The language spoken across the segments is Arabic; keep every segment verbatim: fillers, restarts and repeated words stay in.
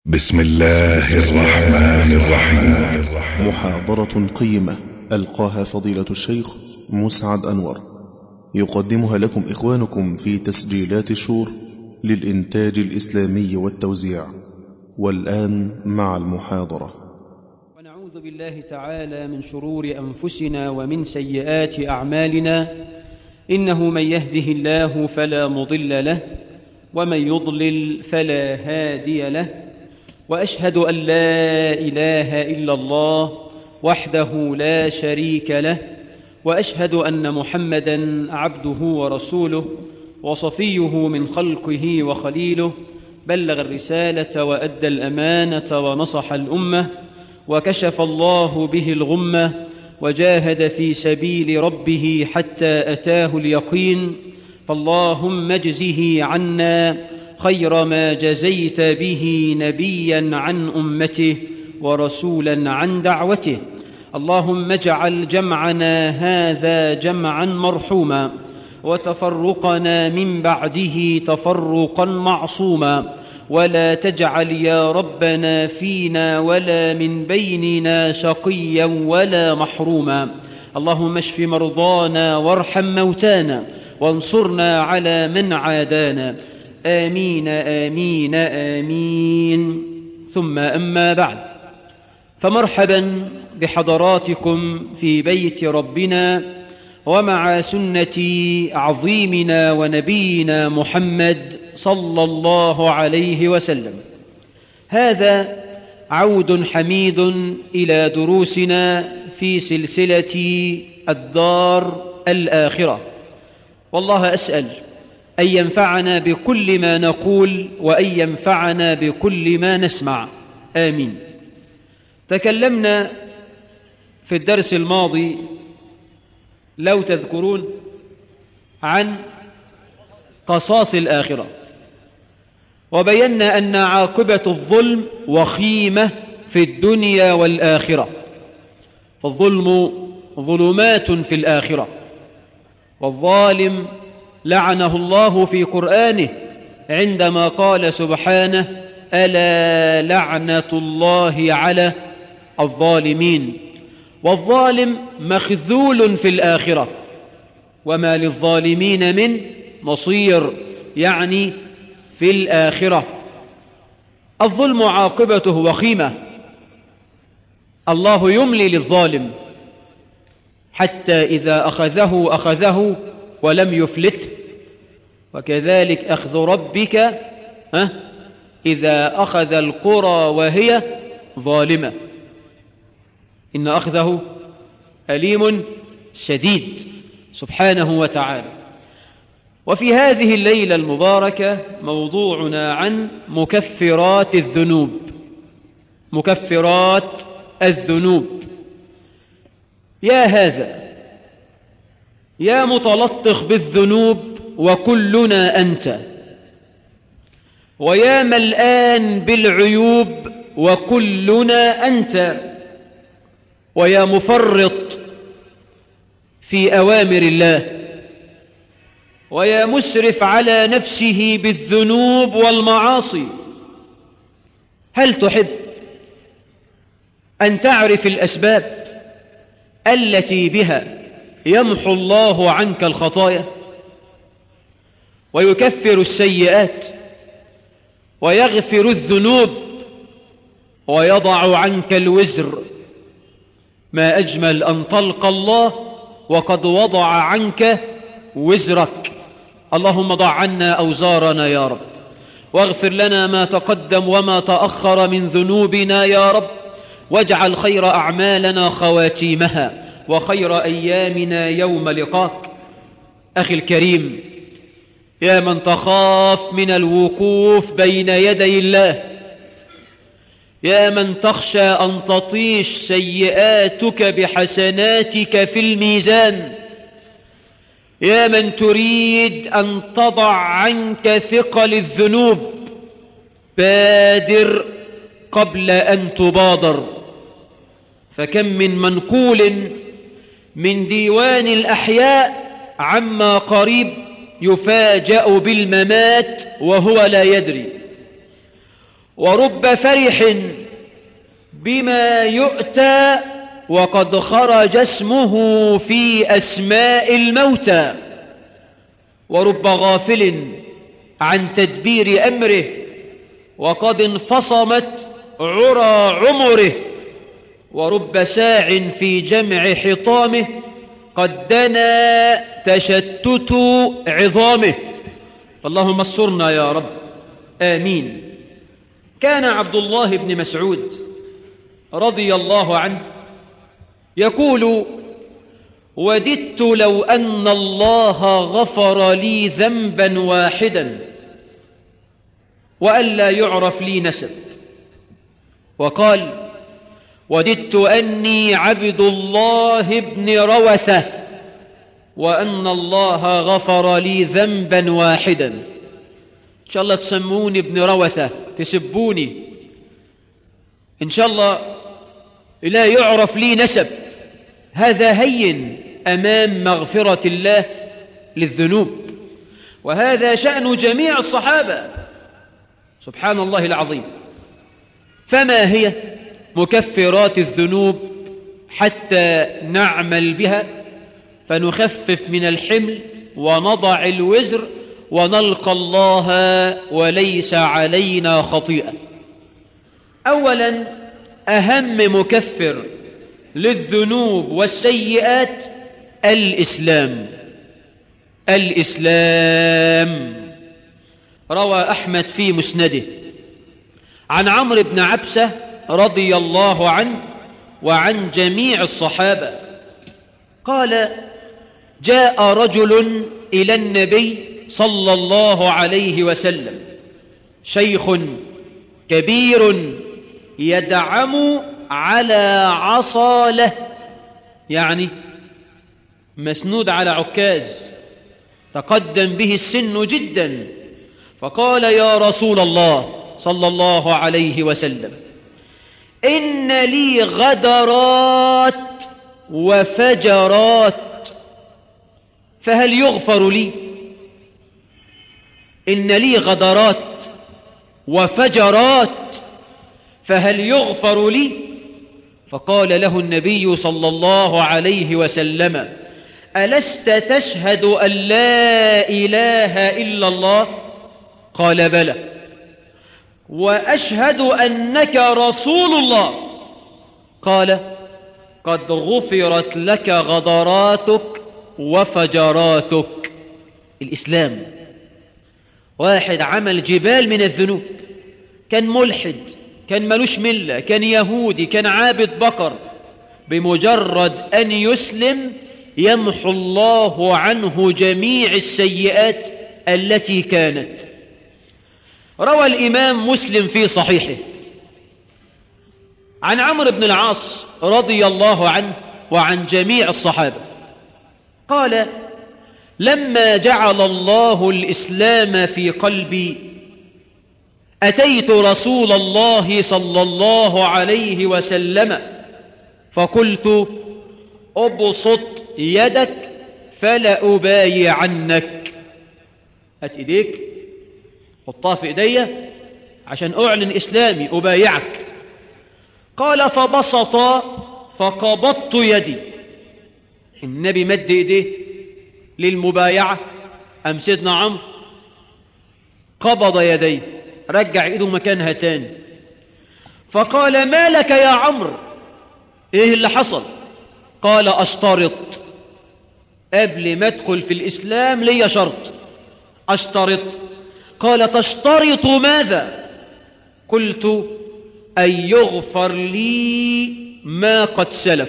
بسم الله الرحمن الرحيم. محاضرة قيمة ألقاها فضيلة الشيخ مسعد أنور، يقدمها لكم إخوانكم في تسجيلات شور للإنتاج الإسلامي والتوزيع. والآن مع المحاضرة. ونعوذ بالله تعالى من شرور أنفسنا ومن سيئات أعمالنا، إنه من يهده الله فلا مضل له ومن يضلل فلا هادي له، وأشهد أن لا إله إلا الله وحده لا شريك له، وأشهد أن محمدًا عبده ورسوله وصفيه من خلقه وخليله، بلغ الرسالة وأدى الأمانة ونصح الأمة، وكشف الله به الغمة، وجاهد في سبيل ربه حتى أتاه اليقين. فاللهم اجزه عنا خير ما جزيت به نبيا عن أمته ورسولا عن دعوته. اللهم اجعل جمعنا هذا جمعا مرحوما، وتفرقنا من بعده تفرقا معصوما، ولا تجعل يا ربنا فينا ولا من بيننا شقيا ولا محروما. اللهم اشف مرضانا وارحم موتانا وانصرنا على من عادانا. آمين آمين آمين. ثم أما بعد، فمرحبا بحضراتكم في بيت ربنا ومع سنة عظيمنا ونبينا محمد صلى الله عليه وسلم. هذا عود حميد إلى دروسنا في سلسلة الدار الآخرة، والله أسأل أن ينفعنا بكل ما نقول وأن ينفعنا بكل ما نسمع، آمين. تكلمنا في الدرس الماضي لو تذكرون عن قصاص الآخرة، وبينا أن عاقبة الظلم وخيمة في الدنيا والآخرة، فالظلم ظلمات في الآخرة، والظالم لعنه الله في قرآنه عندما قال سبحانه: ألا لعنة الله على الظالمين. والظالم مخذول في الآخرة، وما للظالمين من نصير، يعني في الآخرة. الظلم عاقبته وخيمة، الله يملي للظالم حتى إذا أخذه أخذه ولم يفلته، وكذلك أخذ ربك ها إذا أخذ القرى وهي ظالمة، إن أخذه أليم شديد سبحانه وتعالى. وفي هذه الليلة المباركة موضوعنا عن مكفرات الذنوب. مكفرات الذنوب. يا هذا يا متلطخ بالذنوب وكلنا أنت، ويا ملآن بالعيوب وكلنا أنت، ويا مفرط في أوامر الله، ويا مسرف على نفسه بالذنوب والمعاصي. هل تحب أن تعرف الأسباب التي بها يمحو الله عنك الخطايا ويكفر السيئات ويغفر الذنوب ويضع عنك الوزر؟ ما أجمل أن تلقى الله وقد وضع عنك وزرك. اللهم ضع عنا أوزارنا يا رب، واغفر لنا ما تقدم وما تأخر من ذنوبنا يا رب، واجعل خير أعمالنا خواتيمها وخير أيامنا يوم لقاك. أخي الكريم، يا من تخاف من الوقوف بين يدي الله، يا من تخشى أن تطيش سيئاتك بحسناتك في الميزان، يا من تريد أن تضع عنك ثقل الذنوب، بادر قبل أن تبادر. فكم من منقول من ديوان الأحياء عما قريب يفاجأ بالممات وهو لا يدري، ورب فرح بما يؤتى وقد خرج اسمه في أسماء الموتى، ورب غافل عن تدبير أمره وقد انفصمت عرى عمره، ورب ساع في جمع حطامه قد دنا تشتت عظامه. اللهم استرنا يا رب، آمين. كان عبد الله بن مسعود رضي الله عنه يقول: وددت لو أن الله غفر لي ذنبا واحدا وألا يعرف لي نسب. وقال: وددت أني عبد الله بن روثة وأن الله غفر لي ذنبا واحدا. إن شاء الله تسموني ابن روثة، تسبوني إن شاء الله، لا يعرف لي نسب. هذا هين أمام مغفرة الله للذنوب، وهذا شأن جميع الصحابة، سبحان الله العظيم. فما هي مكفرات الذنوب حتى نعمل بها فنخفف من الحمل ونضع الوزر ونلقى الله وليس علينا خطيئة؟ أولا، أهم مكفر للذنوب والسيئات الإسلام. الإسلام. روى أحمد في مسنده عن عمرو بن عبسة رضي الله عنه وعن جميع الصحابة قال: جاء رجل إلى النبي صلى الله عليه وسلم، شيخ كبير يدعم على عصاله، يعني مسنود على عكاز، تقدم به السن جدا. فقال: يا رسول الله صلى الله عليه وسلم، إن لي غدرات وفجرات فهل يغفر لي؟ إن لي غدرات وفجرات فهل يغفر لي؟ فقال له النبي صلى الله عليه وسلم: ألست تشهد أن لا إله إلا الله؟ قال: بلى. وأشهد أنك رسول الله؟ قال: قد غفرت لك غدراتك وفجراتك. الإسلام. واحد عمل جبال من الذنوب، كان ملحد، كان ملوش ملة، كان يهودي، كان عابد بقر، بمجرد أن يسلم يمحو الله عنه جميع السيئات التي كانت. روى الإمام مسلم في صحيحه عن عمرو بن العاص رضي الله عنه وعن جميع الصحابة قال: لما جعل الله الإسلام في قلبي أتيت رسول الله صلى الله عليه وسلم فقلت: أبسط يدك فلا أبايعنك. هات إيديك، حطها في إيدي عشان أعلن إسلامي، أبايعك. قال: فبسط فقبضت يدي. النبي مد إيديه للمبايعة، أم سيدنا عمرو قبض يديه، رجع إيده مكانها تاني. فقال: ما لك يا عمرو؟ إيه اللي حصل؟ قال: أشترط، قبل ما أدخل في الإسلام لي شرط، أشترط. قال: تشترط ماذا؟ قلت: أن يغفر لي ما قد سلف.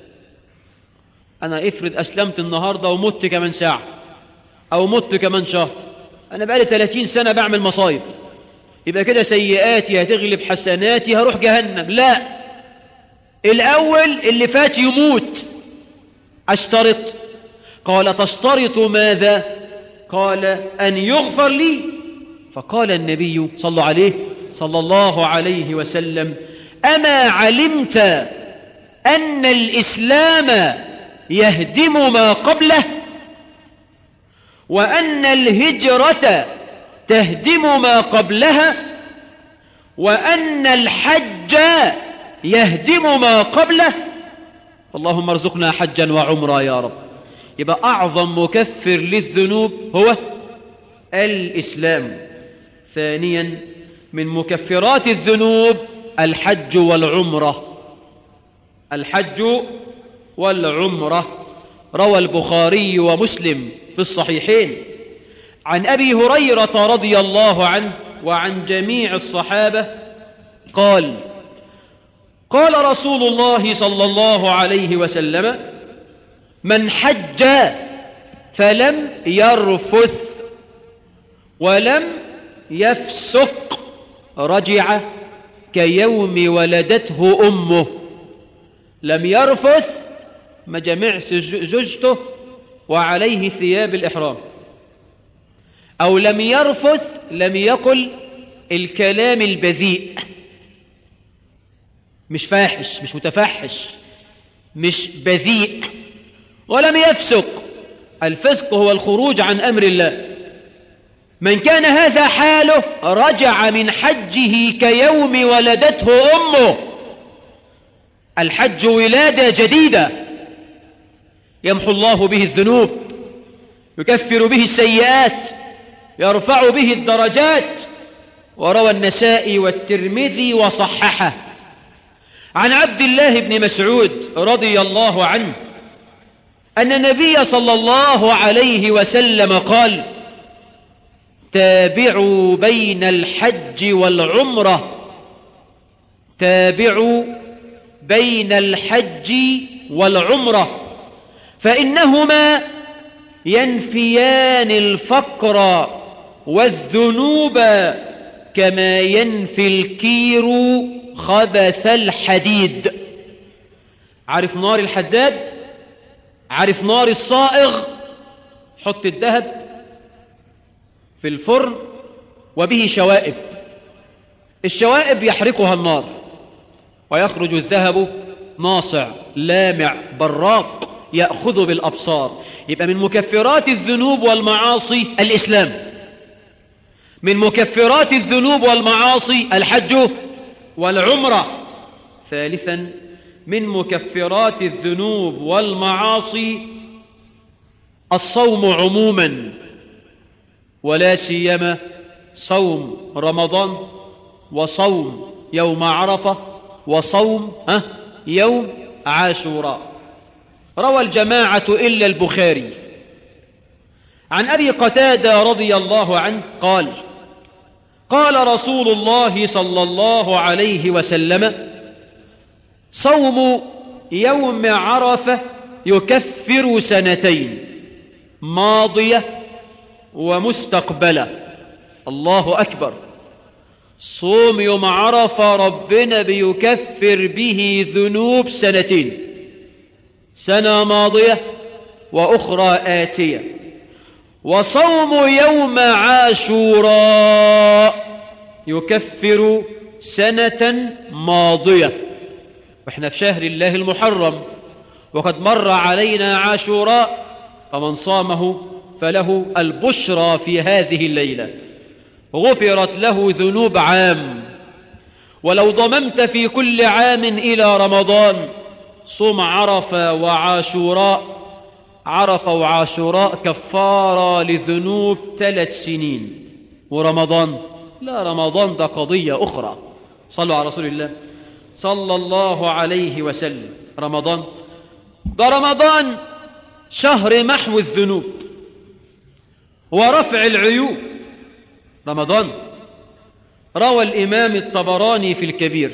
أنا افرض أسلمت النهاردة ومت كمان ساعة أو مت كمان شهر، أنا بقالي ثلاثين سنة بعمل مصايب، يبقى كده سيئاتي هتغلب حسناتي، هروح جهنم. لا، الأول اللي فات يموت. أشترط. قال: تشترط ماذا؟ قال: أن يغفر لي. فقال النبي صلى عليه صلى الله عليه وسلم: أما علمت أن الإسلام يهدم ما قبله، وأن الهجرة تهدم ما قبلها، وأن الحج يهدم ما قبله. اللهم ارزقنا حجا وعمرا يا رب. يبقى أعظم مكفر للذنوب هو الإسلام. ثانيا من مكفرات الذنوب الحج والعمرة. الحج والعمرة روى البخاري ومسلم في الصحيحين عن أبي هريرة رضي الله عنه وعن جميع الصحابة قال: قال رسول الله صلى الله عليه وسلم: من حج فلم يرفث ولم يفسق رجع كيوم ولدته أمه. لم يرفث ما جمعش زوجته وعليه ثياب الإحرام، أو لم يرفث لم يقل الكلام البذيء، مش فاحش، مش متفحش، مش بذيء. ولم يفسق، الفسق هو الخروج عن أمر الله. من كان هذا حاله رجع من حجه كيوم ولدته أمه. الحج ولادة جديدة يمحو الله به الذنوب، يكفر به السيئات، يرفع به الدرجات. وروى النسائي والترمذي وصححه عن عبد الله بن مسعود رضي الله عنه أن النبي صلى الله عليه وسلم قال: تابعوا بين الحج والعمرة. تابعوا بين الحج والعمرة فإنهما ينفيان الفقر والذنوب كما ينفي الكير خبث الحديد. عارف نار الحداد؟ عارف نار الصائغ؟ حط الذهب في الفرن وبه شوائب، الشوائب يحرقها النار ويخرج الذهب ناصع لامع براق يأخذ بالأبصار. يبقى من مكفرات الذنوب والمعاصي الإسلام، من مكفرات الذنوب والمعاصي الحج والعمرة. ثالثا من مكفرات الذنوب والمعاصي الصوم عموما، ولا سيما صوم رمضان وصوم يوم عرفة وصوم أه يوم عاشوراء. روى الجماعة إلا البخاري عن أبي قتادة رضي الله عنه قال: قال رسول الله صلى الله عليه وسلم: صوم يوم عرفة يكفر سنتين ماضية ومستقبلة. الله أكبر. صوم يوم عرفة ربنا بيكفر به ذنوب سنتين، سنة ماضية وأخرى آتية. وصوم يوم عاشوراء يكفر سنة ماضية، وإحنا في شهر الله المحرم وقد مر علينا عاشوراء، فمن صامه فله البشرى في هذه الليلة، غفرت له ذنوب عام. ولو ضممت في كل عام إلى رمضان صوم عرفة وعاشوراء، عرفة وعاشوراء كفارة لذنوب ثلاث سنين. ورمضان لا، رمضان ده قضية أخرى. صلوا على رسول الله صلى الله عليه وسلم. رمضان ده رمضان شهر محو الذنوب ورفع العيوب. رمضان روى الإمام الطبراني في الكبير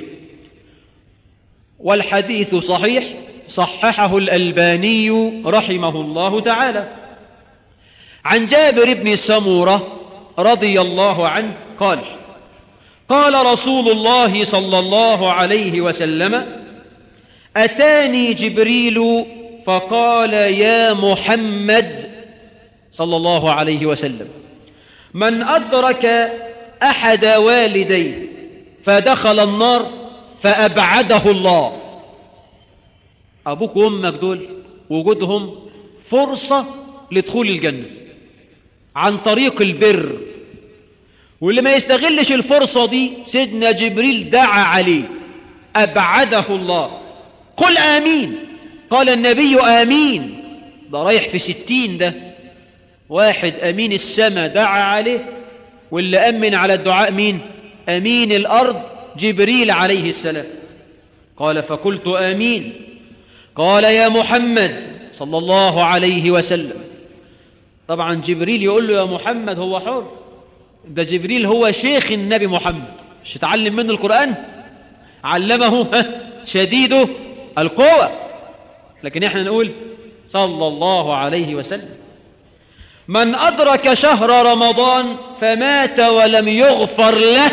والحديث صحيح، صححه الألباني رحمه الله تعالى، عن جابر بن سمورة رضي الله عنه قال: قال رسول الله صلى الله عليه وسلم: أتاني جبريل فقال: يا محمد صلى الله عليه وسلم، من أدرك أحد والديه فدخل النار فأبعده الله. أبوك وأمك دول وجودهم فرصة لدخول الجنة عن طريق البر، واللي ما يستغلش الفرصة دي سيدنا جبريل دعا عليه أبعده الله. قل آمين. قال النبي آمين. ده رايح في ستين، ده واحد أمين السماء دعا عليه، واللي أمن على الدعاء مين؟ أمين الأرض جبريل عليه السلام. قال فقلت آمين. قال يا محمد صلى الله عليه وسلم. طبعا جبريل يقول له يا محمد، هو حر، ده جبريل هو شيخ النبي محمد، مش يتعلم منه القرآن؟ علمه شديد القوة، لكن احنا نقول صلى الله عليه وسلم. من أدرك شهر رمضان فمات ولم يغفر له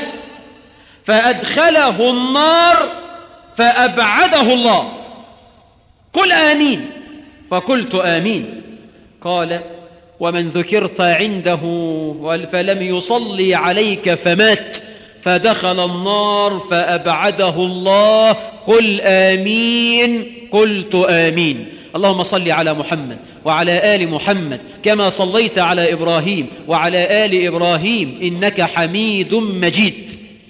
فأدخله النار فأبعده الله. قل آمين. فقلت آمين. قال ومن ذكرت عنده فلم يصلي عليك فمات فدخل النار فأبعده الله. قل آمين. قلت آمين. اللهم صل على محمد وعلى آل محمد كما صليت على إبراهيم وعلى آل إبراهيم إنك حميد مجيد.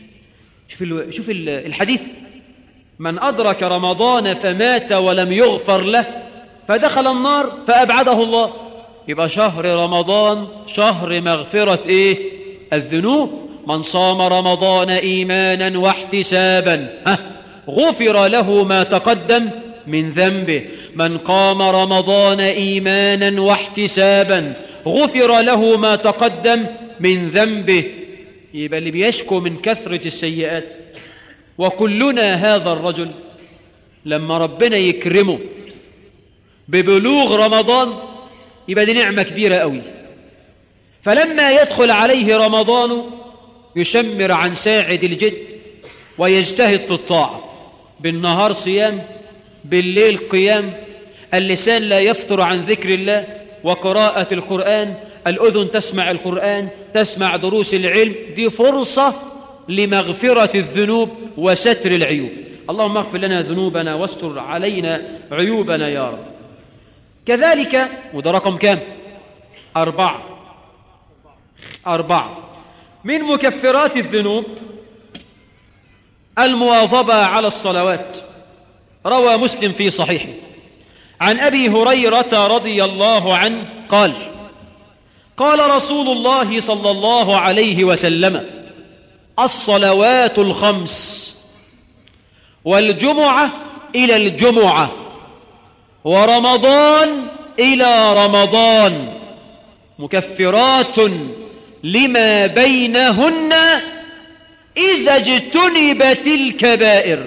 شوف شوف الحديث، من أدرك رمضان فمات ولم يغفر له فدخل النار فأبعده الله. يبقى شهر رمضان شهر مغفرة إيه؟ الذنوب. من صام رمضان إيمانا واحتسابا ها غفر له ما تقدم من ذنبه. من قام رمضان إيمانا واحتسابا غفر له ما تقدم من ذنبه. يبقى اللي بيشكو من كثرة السيئات، وكلنا هذا الرجل لما ربنا يكرمه ببلوغ رمضان يبقى دي نعمة كبيرة قوي. فلما يدخل عليه رمضان يشمر عن ساعد الجد ويجتهد في الطاعة، بالنهار صيام، بالليل قيام، اللسان لا يفتر عن ذكر الله وقراءة القرآن، الأذن تسمع القرآن، تسمع دروس العلم. دي فرصة لمغفرة الذنوب وستر العيوب. اللهم اغفر لنا ذنوبنا واستر علينا عيوبنا يا رب. كذلك، وده رقم كام؟ أربعة أربعة من مكفرات الذنوب المواظبة على الصلوات. روى مسلم في صحيحه عن أبي هريرة رضي الله عنه قال قال رسول الله صلى الله عليه وسلم الصلوات الخمس والجمعة إلى الجمعة ورمضان إلى رمضان مكفرات لما بينهن إذا اجتنبت الكبائر.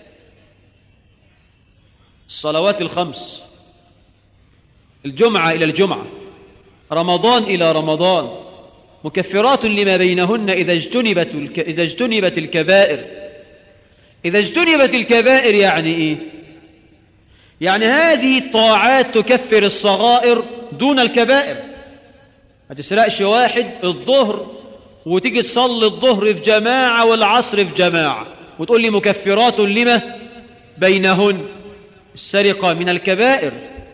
الصلوات الخمس، الجمعة إلى الجمعة، رمضان إلى رمضان، مكفرات لما بينهن إذا اجتنبت الك... إذا اجتنبت الكبائر. إذا اجتنبت الكبائر يعني إيه؟ يعني هذه الطاعات تكفر الصغائر دون الكبائر. ما تسرقش واحد الظهر وتيجي تصلي الظهر في جماعة والعصر في جماعة وتقول لي مكفرات لما بينهن. السرقة من الكبائر.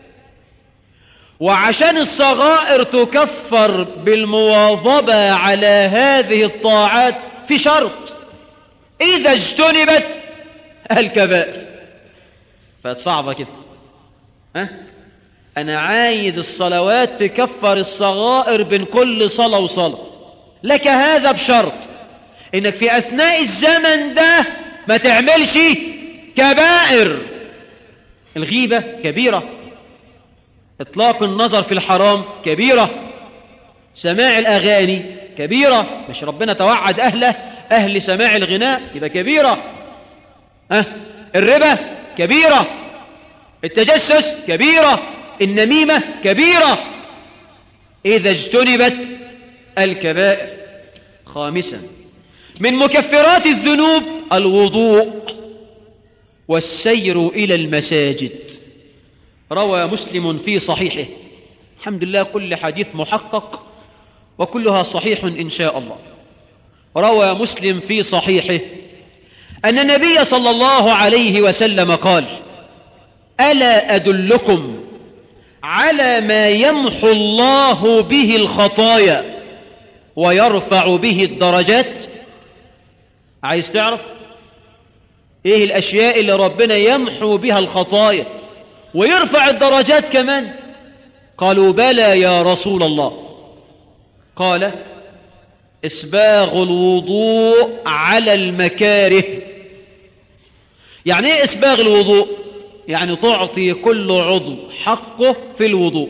وعشان الصغائر تكفر بالمواظبة على هذه الطاعات في شرط: إذا اجتنبت الكبائر. فصعبة كده. ها؟ أنا عايز الصلوات تكفر الصغائر بين كل صلاة وصلاة، لك هذا بشرط إنك في أثناء الزمن ده ما تعملش كبائر. الغيبة كبيرة، إطلاق النظر في الحرام كبيرة، سماع الأغاني كبيرة، مش ربنا توعد أهله أهل سماع الغناء يبقى كبيرة. أه؟ الربا كبيرة، التجسس كبيرة، النميمة كبيرة. إذا اجتنبت الكبائر. خامسا من مكفرات الذنوب الوضوء والسير إلى المساجد. روى مسلم في صحيحه، الحمد لله كل حديث محقق وكلها صحيح إن شاء الله. روى مسلم في صحيحه أن النبي صلى الله عليه وسلم قال: ألا أدلكم على ما يمحو الله به الخطايا ويرفع به الدرجات. عايز تعرف ايه الاشياء اللي ربنا يمحو بها الخطايا ويرفع الدرجات كمان؟ قالوا بلى يا رسول الله. قال إسباغ الوضوء على المكاره. يعني ايه إسباغ الوضوء؟ يعني تعطي كل عضو حقه في الوضوء.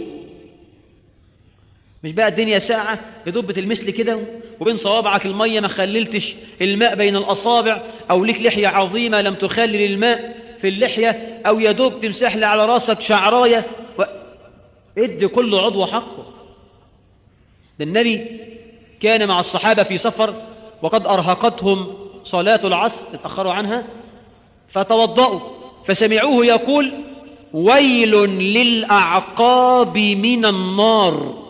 مش بقى الدنيا ساعة يدب المثل كده وبين صوابعك المية ما خللتش الماء بين الأصابع، أو لك لحية عظيمة لم تخلل الماء في اللحية، أو يدوب تمسح لي على راسك شعراية و... ادي كل عضو حقه. ده النبي كان مع الصحابة في سفر وقد أرهقتهم صلاة العصر، اتأخروا عنها فتوضأوا فسمعوه يقول ويل للأعقاب من النار.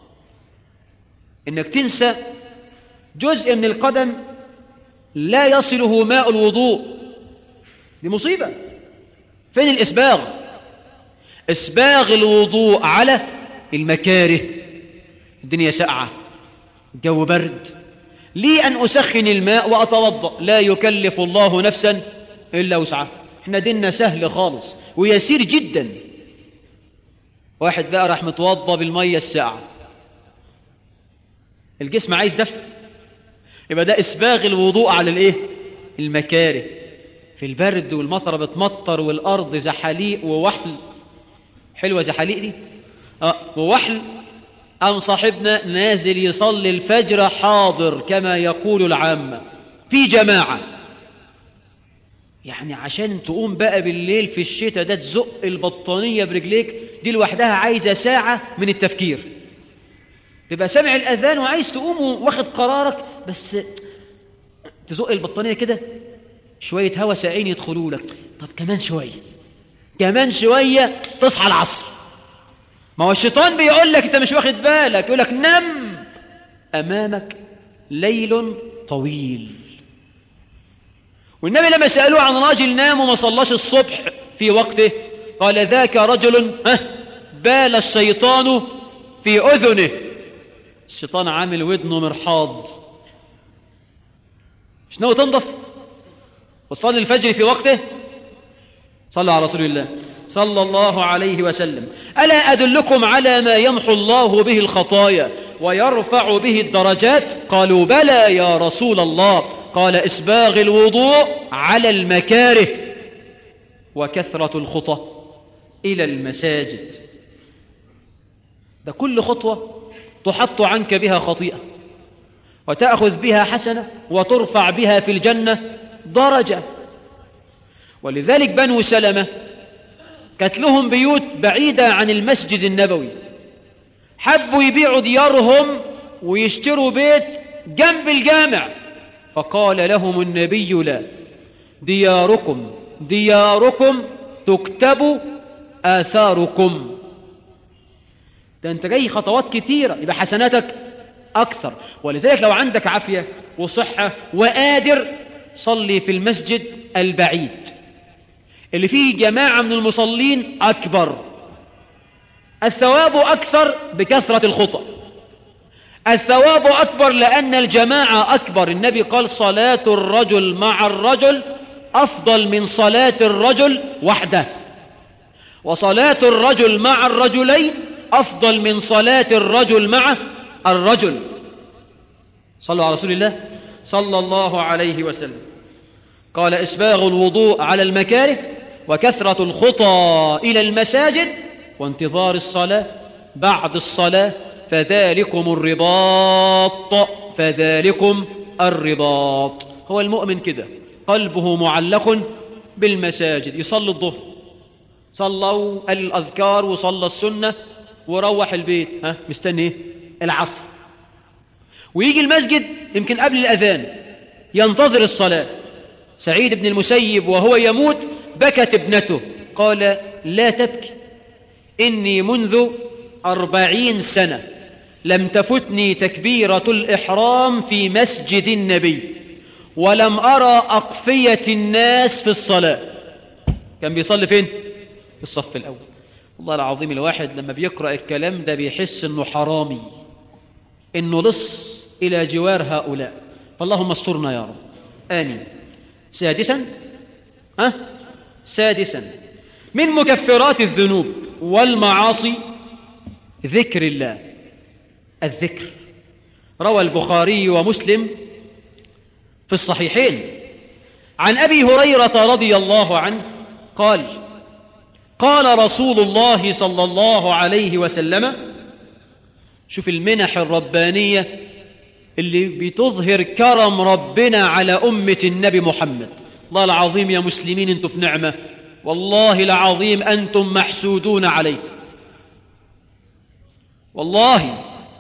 إنك تنسى جزء من القدم لا يصله ماء الوضوء، دي مصيبة. فين الإسباغ؟ إسباغ الوضوء على المكاره. الدنيا ساقعة، الجو برد، لي أن أسخن الماء وأتوضأ، لا يكلف الله نفسا إلا وسعها. احنا ديننا سهل خالص ويسير جدا. واحد بقى راح متوضأ بالمية الساقعة، الجسم عايز دفء، يبقى ده إسباغ الوضوء على الإيه؟ المكاره. في البرد والمطر بتمطر والأرض زحاليق ووحل، حلوة زحاليق دي آه ووحل. أم صاحبنا نازل يصلي الفجر حاضر كما يقول العامة في جماعة، يعني عشان تقوم بقى بالليل في الشتاء ده تزق البطانية برجليك دي لوحدها عايزة ساعة من التفكير. تبقى سامع الأذان وعايز تقوم واخد قرارك، بس تزق البطانية كده شوية هوا ساعين يدخلوا لك، طب كمان شوية كمان شوية تصحى العصر. ما هو الشيطان بيقول لك انت مش واخد بالك، يقول لك نم، أمامك ليل طويل. والنبي لما سألوه عن راجل نام وما صلاش الصبح في وقته قال ذاك رجل بال الشيطان في أذنه. الشيطان عامل ودنه مرحاض. مش ناوي تنضف وتصلي الفجر في وقته؟ صلوا على رسول الله صلى الله عليه وسلم. ألا أدلكم على ما يمحو الله به الخطايا ويرفع به الدرجات؟ قالوا بلى يا رسول الله. قال إسباغ الوضوء على المكاره وكثرة الخطى إلى المساجد. ده كل خطوة تحط عنك بها خطيئة وتأخذ بها حسنة وترفع بها في الجنة درجة. ولذلك بنو سلمة كانت لهم بيوت بعيدة عن المسجد النبوي، حبوا يبيعوا ديارهم ويشتروا بيت جنب الجامع، فقال لهم النبي لا، دياركم دياركم تكتب آثاركم. ده انت جاي خطوات كتيرة يبقى حسناتك أكثر. ولذلك لو عندك عافية وصحة وقادر صلي في المسجد البعيد اللي فيه جماعة من المصلين أكبر، الثواب أكثر بكثرة الخطأ، الثواب أكبر لأن الجماعة أكبر. النبي قال صلاة الرجل مع الرجل أفضل من صلاة الرجل وحده، وصلاة الرجل مع الرجلين أفضل من صلاة الرجل مع الرجل. صلوا على رسول الله صلى الله عليه وسلم. قال إسباغ الوضوء على المكاره وكثرة الخطى إلى المساجد وانتظار الصلاة بعد الصلاة، فذلكم الرباط فذلكم الرباط. هو المؤمن كده قلبه معلق بالمساجد، يصلي الظهر صلوا الأذكار وصلى السنة وروح البيت، ها مستني العصر، ويجي المسجد يمكن قبل الأذان ينتظر الصلاة. سعيد بن المسيب وهو يموت بكت ابنته، قال لا تبكي، إني منذ أربعين سنة لم تفتني تكبيرة الإحرام في مسجد النبي ولم أرى أقفية الناس في الصلاة. كان بيصلي فين؟ في الصف الأول. والله العظيم الواحد لما بيقرأ الكلام ده بيحس إنه حرامي، إنه لص، إلى جوار هؤلاء، فاللهم استرنا يا رب، آمين. سادسا أه؟ سادسا من مكفرات الذنوب والمعاصي ذكر الله، الذكر. روى البخاري ومسلم في الصحيحين عن أبي هريرة رضي الله عنه قال: قال رسول الله صلى الله عليه وسلم، شوف المنح الربانية اللي بتظهر كرم ربنا على أمة النبي محمد. الله العظيم يا مسلمين انتم في نعمة، والله العظيم أنتم محسودون عليه، والله.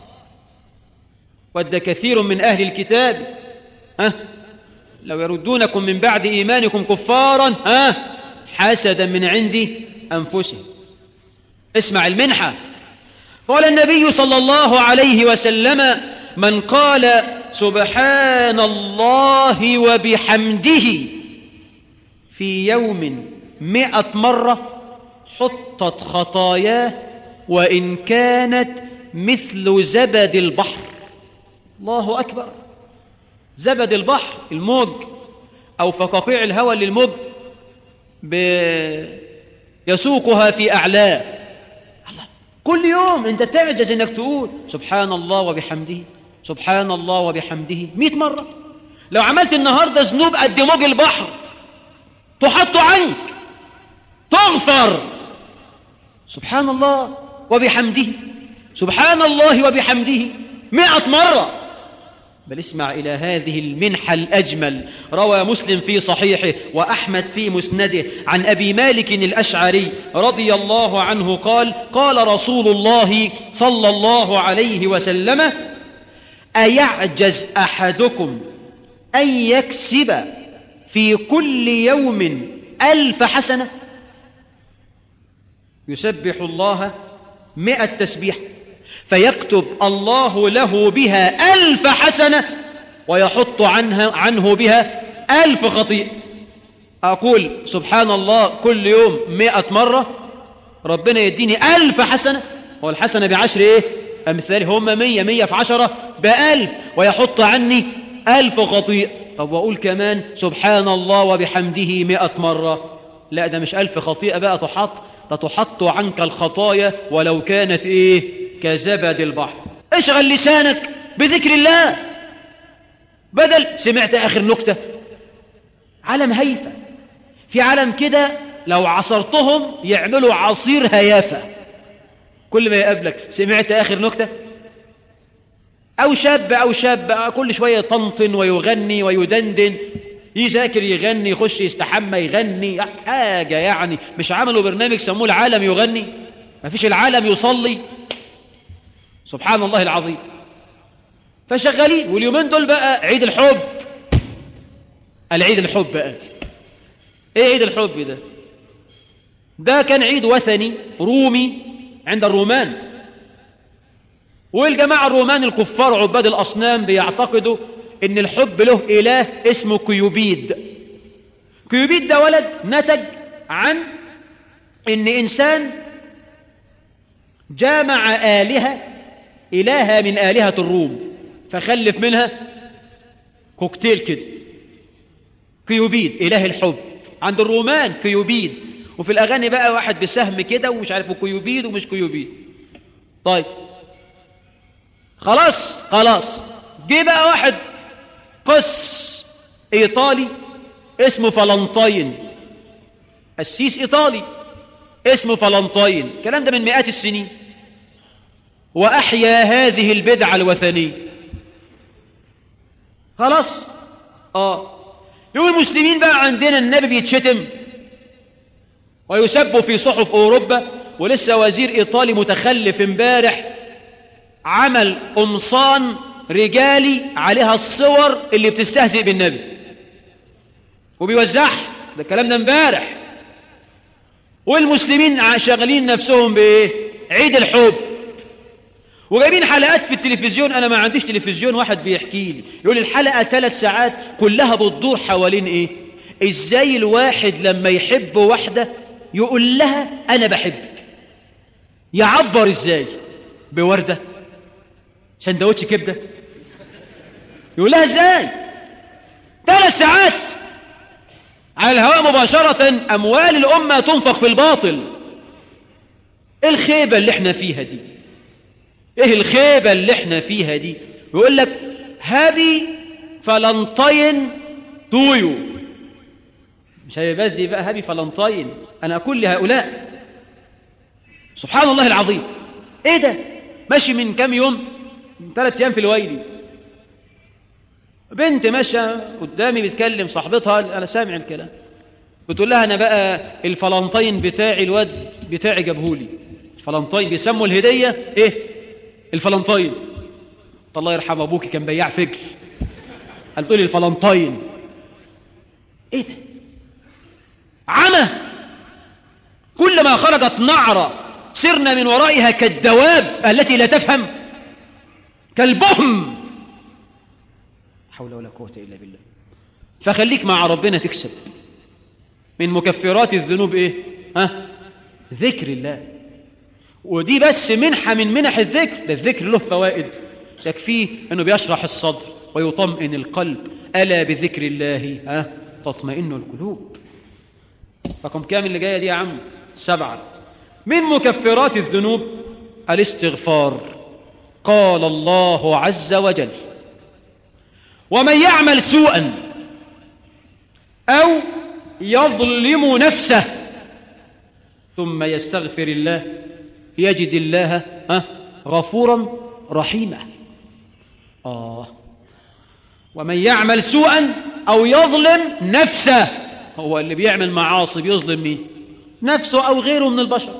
ود كثير من أهل الكتاب ها لو يردونكم من بعد إيمانكم كفارا ها حسدا من عند أنفسهم. اسمع المنحة. قال النبي صلى الله عليه وسلم: من قال سبحان الله وبحمده في يوم مئة مرة حطت خطاياه وإن كانت مثل زبد البحر. الله أكبر. زبد البحر، الموج أو فقاقيع الهواء اللي الموج يسوقها في أعلاه. كل يوم أنت تعجز أنك تقول سبحان الله وبحمده، سبحان الله وبحمده مئة مرة. لو عملت النهاردة ذنوب قد موج البحر تحط عنك، تغفر. سبحان الله وبحمده، سبحان الله وبحمده مئة مرة. بل اسمع إلى هذه المنحة الأجمل. روى مسلم في صحيحه وأحمد في مسنده عن أبي مالك الأشعري رضي الله عنه قال: قال رسول الله صلى الله عليه وسلم: أيعجز أحدكم أن يكسب في كل يوم ألف حسنة؟ يسبح الله مئة تسبيح فيكتب الله له بها ألف حسنة ويحط عنها عنه بها ألف خطيئة. أقول سبحان الله كل يوم مئة مرة، ربنا يديني ألف حسنة، والحسنة بعشر إيه؟ أمثاله. هم مية، مية في عشرة بألف، ويحط عني ألف خطيئة. طب وأقول كمان سبحان الله وبحمده مئة مرة، لا ده مش ألف خطيئة بقى تحط، تحط عنك الخطايا ولو كانت إيه؟ كزبد البحر. اشغل لسانك بذكر الله. بدل سمعت آخر نكتة، علم هيفا، في علم كده لو عصرتهم يعملوا عصير هيافة. كل ما يقابلك سمعت آخر نكتة، أو شاب أو شاب كل شوية يطنطن ويغني ويدندن، يذاكر يغني، يخش يستحمى يغني، حاجة يعني. مش عملوا برنامج سموه العالم يغني؟ ما فيش العالم يصلي؟ سبحان الله العظيم. فشغالين. واليومين دول بقى عيد الحب. العيد الحب بقى ايه عيد الحب ده؟ ده كان عيد وثني رومي عند الرومان، والجماعة الرومان الكفار عباد الأصنام بيعتقدوا ان الحب له إله اسمه كيوبيد. كيوبيد ده ولد نتج عن ان إنسان جامع آلهة، إلهة من آلهة الروم، فخلف منها كوكتيل كده، كيوبيد إله الحب عند الرومان. كيوبيد. وفي الأغاني بقى واحد بسهم كده ومش عارف كيوبيد ومش كيوبيد. طيب خلاص خلاص جه بقى واحد قس إيطالي اسمه فالنتين، قسيس إيطالي اسمه فالنتين، الكلام ده من مئات السنين، وأحيا هذه البدعة الوثنية. خلاص آه يوم المسلمين بقى عندنا النبي بيتشتم ويسب في صحف أوروبا، ولسه وزير إيطالي متخلف امبارح عمل قمصان رجالي عليها الصور اللي بتستهزئ بالنبي وبيوزعها. ده الكلام ده امبارح. والمسلمين شغالين نفسهم بإيه؟ عيد الحب، وجايبين حلقات في التلفزيون. أنا ما عنديش تلفزيون، واحد بيحكي لي يقول الحلقة ثلاث ساعات كلها بتدور حوالين إيه؟ إزاي الواحد لما يحب واحدة يقول لها أنا بحبك. يعبر إزاي؟ بوردة، سندوتش كبدة، يقول لها ازاي؟ ثلاث ساعات على الهواء مباشرة، أموال الأمة تنفق في الباطل. إيه الخيبة اللي احنا فيها دي؟ إيه الخيبة اللي احنا فيها دي؟ يقول لك هابي فالنتين تويو. مش هي بس دي بقى هابي فالنتين، أنا أقول لهؤلاء سبحان الله العظيم. إيه ده؟ ماشي من كام يوم، من ثلاث أيام في الويلي، بنت ماشية قدامي بتكلم صاحبتها، أنا سامع الكلام، بتقول لها أنا بقى الفلنطين بتاعي الواد بتاعي جابهولي. الفلنطين بيسموا الهدية إيه؟ الفلنطين. الله يرحم أبوكي كان بياع فجل، قال تقولي الفلنطين. إيه ده؟ عمى. كلما خرجت نعرة سرنا من ورائها كالدواب التي لا تفهم، كالبهم. حول ولا قوة إلا بالله. فخليك مع ربنا تكسب. من مكفرات الذنوب إيه؟ ها؟ ذكر الله. ودي بس منحة من منح الذكر. ده الذكر له فوائد يكفيه أنه بيشرح الصدر ويطمئن القلب. ألا بذكر الله ها تطمئن القلوب. رقم كام اللي جاية دي يا عم؟ سبعة. من مكفرات الذنوب الاستغفار. قال الله عز وجل ومن يعمل سوءا أو يظلم نفسه ثم يستغفر الله يجد الله غفورا رحيما. آه ومن يعمل سوءا أو يظلم نفسه. هو اللي بيعمل معاصي بيظلم مين؟ نفسه أو غيره من البشر.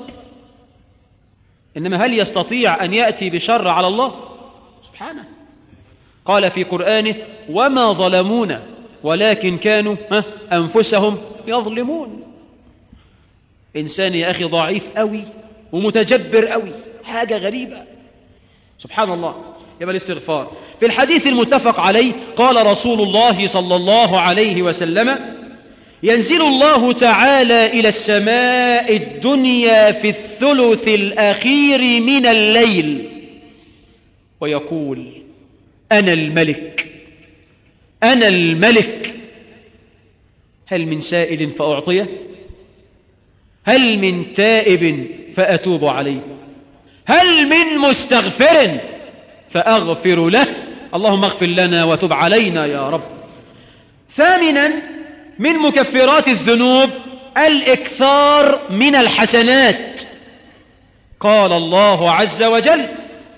إنما هل يستطيع أن يأتي بشر على الله؟ سبحانه. قال في قرآنه وما ظلمونا ولكن كانوا أنفسهم يظلمون. إنسان يا أخي ضعيف أوي ومتجبر أوي، حاجة غريبة. سبحان الله. يبقى الاستغفار. في الحديث المتفق عليه قال رسول الله صلى الله عليه وسلم ينزل الله تعالى إلى السماء الدنيا في الثلث الأخير من الليل ويقول أنا الملك أنا الملك هل من سائل فأعطيه؟ هل من تائب فأتوب عليه؟ هل من مستغفر فأغفر له؟ اللهم اغفر لنا وتب علينا يا رب. ثامنا من مكفرات الذنوب الإكثار من الحسنات. قال الله عز وجل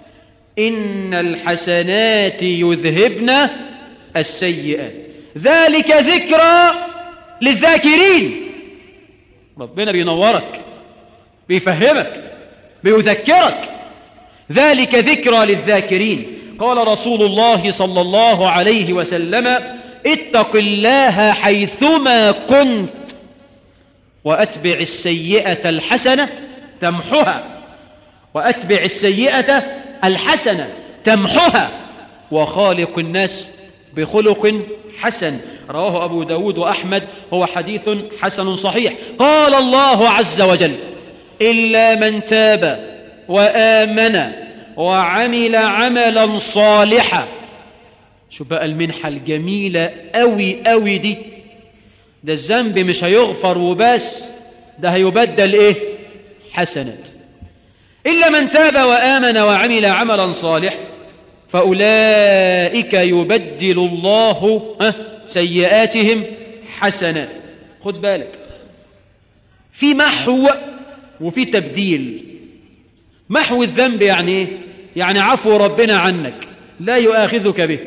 إن الحسنات يذهبن السيئات ذلك ذكرى للذاكرين. ربنا بينورك، بيفهمك، بيذكرك. ذلك ذكرى للذاكرين. قال رسول الله صلى الله عليه وسلم اتق الله حيثما كنت وأتبع السيئة الحسنة تمحها وأتبع السيئة الحسنة تمحها وخالق الناس بخلق حسن. رواه أبو داود وأحمد، هو حديث حسن صحيح. قال الله عز وجل إلا من تاب وآمن وعمل عملا صالحا. شو بقى المنحة الجميلة أوي أوي دي. ده الذنب مش هيغفر وبس، ده هيبدل إيه؟ حسنات. إلا من تاب وآمن وعمل عملا صالح فأولئك يبدل الله سيئاتهم حسنات. خد بالك، في محو وفي تبديل. محو الذنب يعني إيه؟ يعني عفو ربنا عنك لا يؤاخذك به.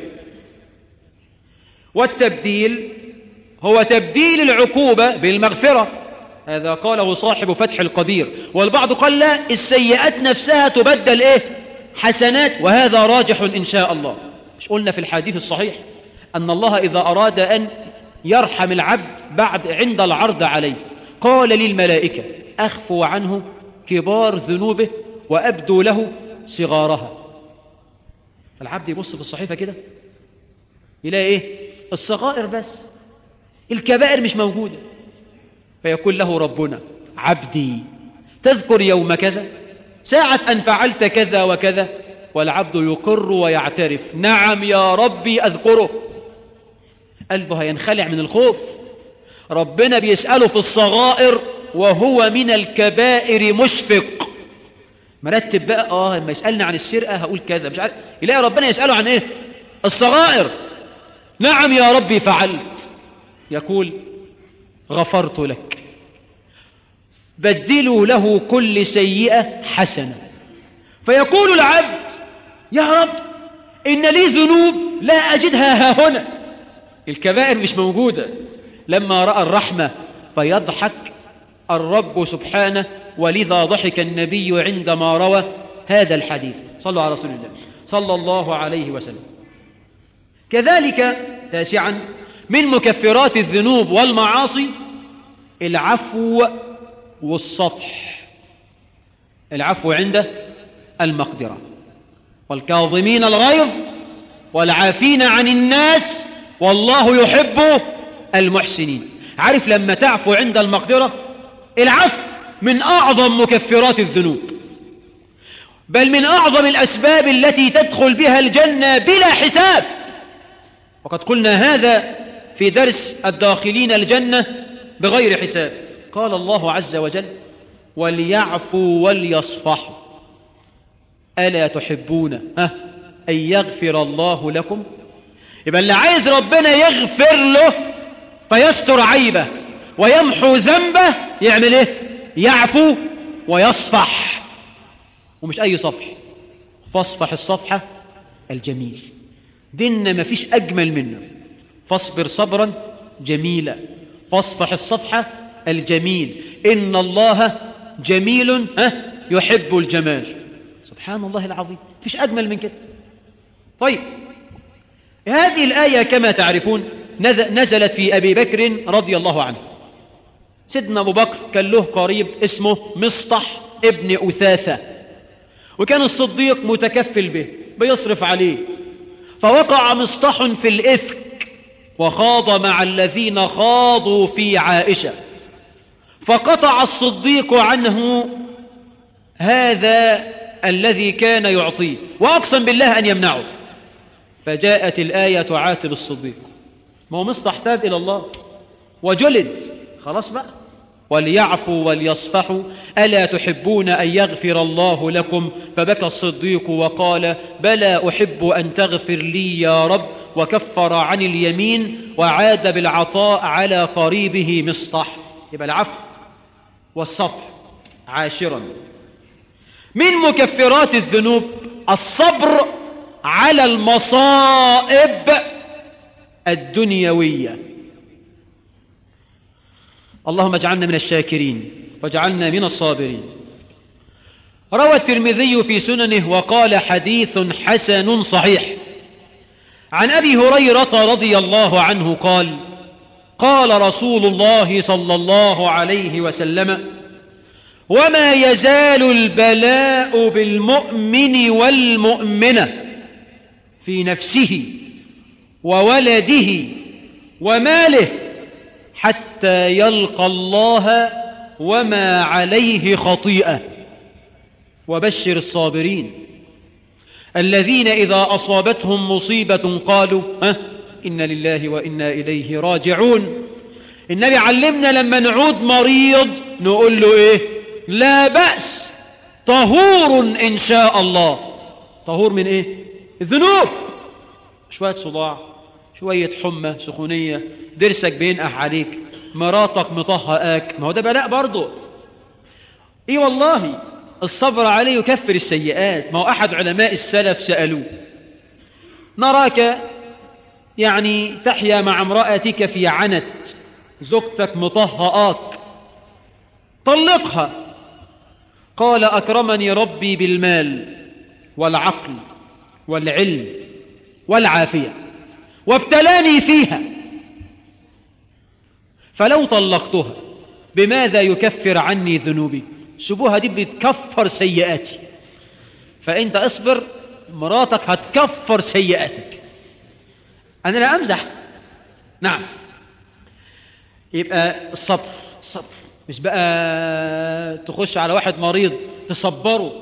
والتبديل هو تبديل العقوبة بالمغفرة، هذا قاله صاحب فتح القدير. والبعض قال لا، السيئات نفسها تبدل إيه؟ حسنات، وهذا راجح إن شاء الله. مش قلنا في الحديث الصحيح أن الله إذا أراد أن يرحم العبد بعد عند العرض عليه قال للملائكة أخفوا عنه كبار ذنوبه وأبدوا له صغارها. فالعبد يبص في الصحيفة كده يلاقي إيه؟ الصغائر بس، الكبائر مش موجودة. فيقول له ربنا عبدي تذكر يوم كذا ساعة أن فعلت كذا وكذا والعبد يقر ويعترف نعم يا ربي أذكره، قلبه هينخلع من الخوف. ربنا بيسأله في الصغائر وهو من الكبائر مشفق، مرتب بقى. اه لما يسألني عن السرقة هقول كذا، مش عارف، يلاقي ربنا يسأله عن ايه؟ الصغائر. نعم يا ربي فعلت، يقول غفرت لك. بدلوا له كل سيئة حسنة، فيقول العبد يا رب إن لي ذنوب لا أجدها ها هنا، الكبائر مش موجودة. لما رأى الرحمة فيضحك الرب سبحانه، ولذا ضحك النبي عندما روى هذا الحديث. صلوا على رسول الله صلى الله عليه وسلم. كذلك تاسعا من مكفرات الذنوب والمعاصي العفو والصفح. العفو عند المقدرة، والكاظمين الغيظ والعافين عن الناس والله يحب المحسنين. عارف لما تعفو عند المقدرة، العفو من أعظم مكفرات الذنوب، بل من أعظم الأسباب التي تدخل بها الجنة بلا حساب. وقد قلنا هذا في درس الداخلين الجنة بغير حساب. قال الله عز وجل وليعفوا وليصفحوا ألا تحبون أه أن يغفر الله لكم. يبقى اللي عايز ربنا يغفر له فيستر عيبه ويمحو ذنبه يعمل ايه؟ يعفو ويصفح، ومش أي صفح، فاصفح الصفحة الجميل. ديننا ما فيش أجمل منه. فاصبر صبرا جميلا، فاصفح الصفحة الجميل، إن الله جميل ها يحب الجمال. سبحان الله العظيم، فيش أجمل من كده. طيب هذه الآية كما تعرفون نزلت في أبي بكر رضي الله عنه. سيدنا أبو بكر كان له قريب اسمه مصطح ابن أثاثة، وكان الصديق متكفل به بيصرف عليه. فوقع مصطح في الإفك وخاض مع الذين خاضوا في عائشة، فقطع الصديق عنه هذا الذي كان يعطيه وأقسم بالله أن يمنعه. فجاءت الآية تعاتب الصديق، ما هو مصطح تاب إلى الله وجلد، خلاص بقى. وليعفوا وليصفحوا ألا تحبون أن يغفر الله لكم. فبكى الصديق وقال بلى أحب أن تغفر لي يا رب، وكفر عن اليمين وعاد بالعطاء على قريبه مصطح. يبقى العفو والصفح. عاشرا من مكفرات الذنوب الصبر على المصائب الدنيوية. اللهم اجعلنا من الشاكرين واجعلنا من الصابرين. روى الترمذي في سننه وقال حديث حسن صحيح عن أبي هريرة رضي الله عنه قال قال رسول الله صلى الله عليه وسلم وما يزال البلاء بالمؤمن والمؤمنة في نفسه وولده وماله حتى يلقى الله وما عليه خطيئة. وبشر الصابرين الذين إذا أصابتهم مصيبة قالوا ها إنا لله وإنا إليه راجعون. النبي علمنا لما نعود مريض نقول له إيه؟ لا بأس، طهور إن شاء الله. طهور من إيه؟ الذنوب. شوية صداع، شوية حمى سخونية، درسك بينقح عليك، مراتك مطهقاك، ما هو ده بلاء برضه. إيه والله الصبر عليه يكفر السيئات. ما هو أحد علماء السلف سألوه نراك يعني تحيا مع امرأتك في عنت، زوجتك مطهقاك، طلقها. قال أكرمني ربي بالمال والعقل والعلم والعافية وابتلاني فيها، فلو طلقتها بماذا يكفر عني ذنوبي؟ شبوها دي بتكفر سيئاتي، فأنت اصبر، مراتك هتكفر سيئاتك. أنا لا أمزح. نعم. يبقى الصبر الصبر مش بقى تخش على واحد مريض تصبره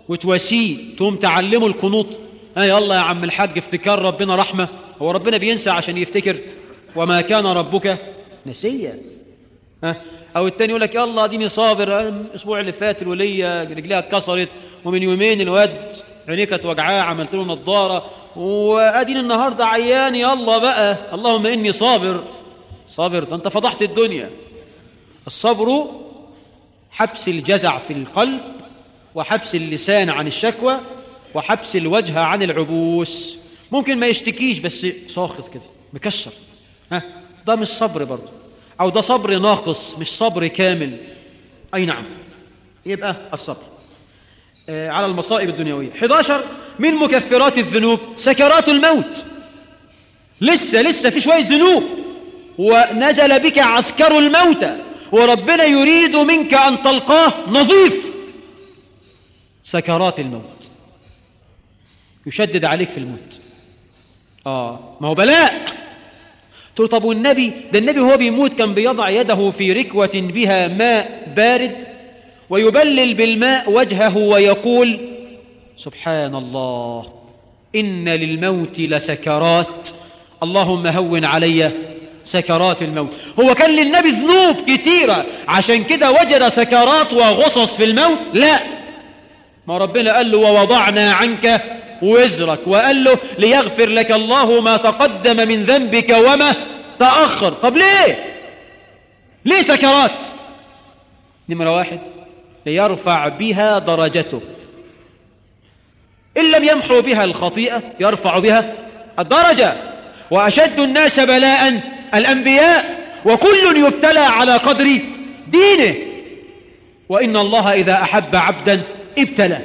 وتواسيه، تقوم تعلمه القنوط. ها يلا يا عم الحاج افتكر ربنا رحمة، هو ربنا بينسى عشان يفتكر؟ وما كان ربك نسيا. ها او التاني يقول لك يلا اديني صابر، الاسبوع اللي فات الوليه رجليها اتكسرت، ومن يومين الواد عينيه كانت وجعاه عملت له نضاره، واديني النهارده عيان، يلا بقى اللهم اني صابر. صابر؟ ده انت فضحت الدنيا. الصبر حبس الجزع في القلب، وحبس اللسان عن الشكوى، وحبس الوجه عن العبوس. ممكن ما يشتكيش بس ساخط كده مكشر، ها ده مش صبر برضه، أو ده صبر ناقص مش صبر كامل. أي نعم. يبقى الصبر آه على المصائب الدنيوية. أحد عشر من مكفرات الذنوب سكرات الموت. لسه لسه في شوية ذنوب ونزل بك عسكر الموت، وربنا يريد منك أن تلقاه نظيف. سكرات الموت يشدد عليك في الموت. آه ما هو بلاء. تقول طب والنبي ده النبي هو بيموت كان بيضع يده في ركوة بها ماء بارد ويبلل بالماء وجهه ويقول سبحان الله إن للموت لسكرات اللهم هون علي سكرات الموت. هو كان للنبي ذنوب كتيرة عشان كده وجد سكرات وغصص في الموت؟ لا، ما ربنا قال له ووضعنا عنك وزرك، وقال له ليغفر لك الله ما تقدم من ذنبك وما تأخر. طب ليه ليه سكرات؟ نمرة واحد ليرفع بها درجته، إن لم يمحو بها الخطيئة يرفع بها الدرجة. وأشد الناس بلاء الأنبياء، وكل يبتلى على قدر دينه، وإن الله إذا أحب عبدا ابتلى.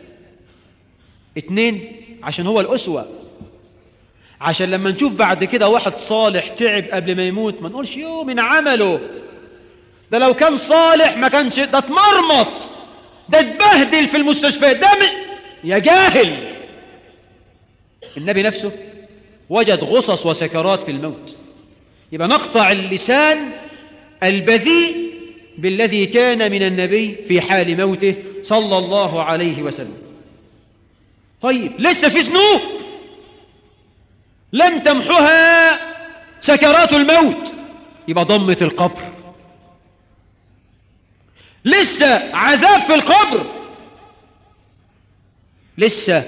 اتنين عشان هو الأسوة، عشان لما نشوف بعد كده واحد صالح تعب قبل ما يموت ما نقولش يو من عمله ده، لو كان صالح ما كانش ده اتمرمط، ده اتبهدل في المستشفى، ده من... يا جاهل. النبي نفسه وجد غصص وسكرات في الموت. يبقى نقطع اللسان البذيء بالذي كان من النبي في حال موته صلى الله عليه وسلم. طيب لسه في ذنوب لم تمحها سكرات الموت، يبقى ضمة القبر. لسه عذاب في القبر، لسه